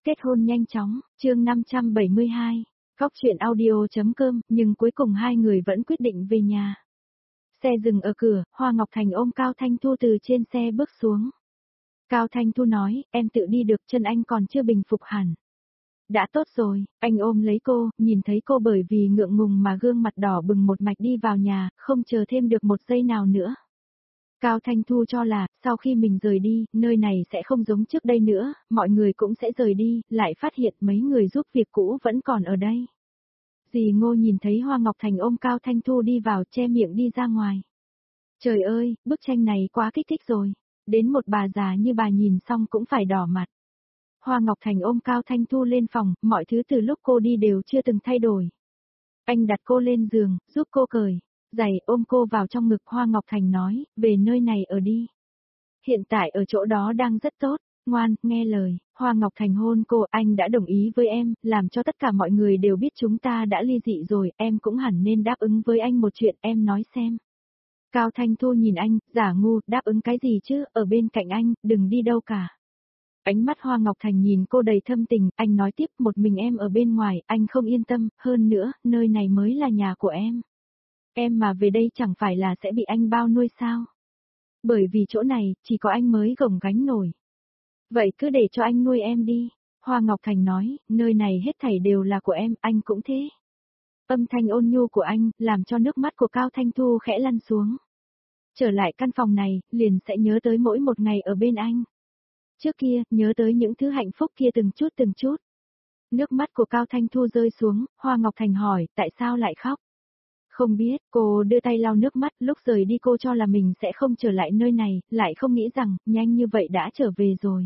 Kết hôn nhanh chóng, chương 572, Cóc truyện audio.com, nhưng cuối cùng hai người vẫn quyết định về nhà. Xe dừng ở cửa, Hoa Ngọc Thành ôm Cao Thanh Thu từ trên xe bước xuống. Cao Thanh Thu nói, em tự đi được, chân anh còn chưa bình phục hẳn. Đã tốt rồi, anh ôm lấy cô, nhìn thấy cô bởi vì ngượng ngùng mà gương mặt đỏ bừng một mạch đi vào nhà, không chờ thêm được một giây nào nữa. Cao Thanh Thu cho là, sau khi mình rời đi, nơi này sẽ không giống trước đây nữa, mọi người cũng sẽ rời đi, lại phát hiện mấy người giúp việc cũ vẫn còn ở đây. Dì Ngô nhìn thấy Hoa Ngọc Thành ôm Cao Thanh Thu đi vào, che miệng đi ra ngoài. Trời ơi, bức tranh này quá kích thích rồi, đến một bà già như bà nhìn xong cũng phải đỏ mặt. Hoa Ngọc Thành ôm Cao Thanh Thu lên phòng, mọi thứ từ lúc cô đi đều chưa từng thay đổi. Anh đặt cô lên giường, giúp cô cởi giày, ôm cô vào trong ngực. Hoa Ngọc Thành nói, về nơi này ở đi. Hiện tại ở chỗ đó đang rất tốt, ngoan, nghe lời. Hoa Ngọc Thành hôn cô, anh đã đồng ý với em, làm cho tất cả mọi người đều biết chúng ta đã ly dị rồi, em cũng hẳn nên đáp ứng với anh một chuyện, em nói xem. Cao Thanh Thu nhìn anh, giả ngu, đáp ứng cái gì chứ, ở bên cạnh anh, đừng đi đâu cả. Ánh mắt Hoa Ngọc Thành nhìn cô đầy thâm tình, anh nói tiếp, một mình em ở bên ngoài, anh không yên tâm, hơn nữa, nơi này mới là nhà của em. Em mà về đây chẳng phải là sẽ bị anh bao nuôi sao? Bởi vì chỗ này, chỉ có anh mới gồng gánh nổi. Vậy cứ để cho anh nuôi em đi. Hoa Ngọc Thành nói, nơi này hết thảy đều là của em, anh cũng thế. Âm thanh ôn nhu của anh, làm cho nước mắt của Cao Thanh Thu khẽ lăn xuống. Trở lại căn phòng này, liền sẽ nhớ tới mỗi một ngày ở bên anh. Trước kia, nhớ tới những thứ hạnh phúc kia từng chút từng chút. Nước mắt của Cao Thanh Thu rơi xuống, Hoa Ngọc Thành hỏi, tại sao lại khóc? Không biết, cô đưa tay lau nước mắt, lúc rời đi cô cho là mình sẽ không trở lại nơi này, lại không nghĩ rằng, nhanh như vậy đã trở về rồi.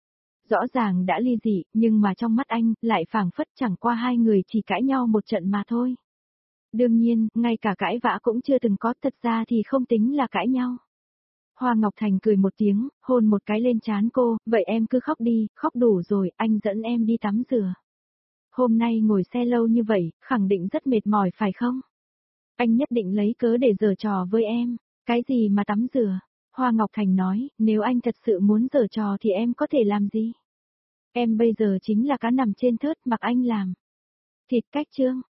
Rõ ràng đã ly dị, nhưng mà trong mắt anh, lại phảng phất chẳng qua hai người chỉ cãi nhau một trận mà thôi. Đương nhiên, ngay cả cãi vã cũng chưa từng có, thật ra thì không tính là cãi nhau. Hoa Ngọc Thành cười một tiếng, hôn một cái lên trán cô, vậy em cứ khóc đi, khóc đủ rồi, anh dẫn em đi tắm rửa. Hôm nay ngồi xe lâu như vậy, khẳng định rất mệt mỏi phải không? Anh nhất định lấy cớ để giở trò với em. Cái gì mà tắm rửa? Hoa Ngọc Thành nói, nếu anh thật sự muốn giở trò thì em có thể làm gì? Em bây giờ chính là cá nằm trên thớt mặc anh làm. Thịt cách trương,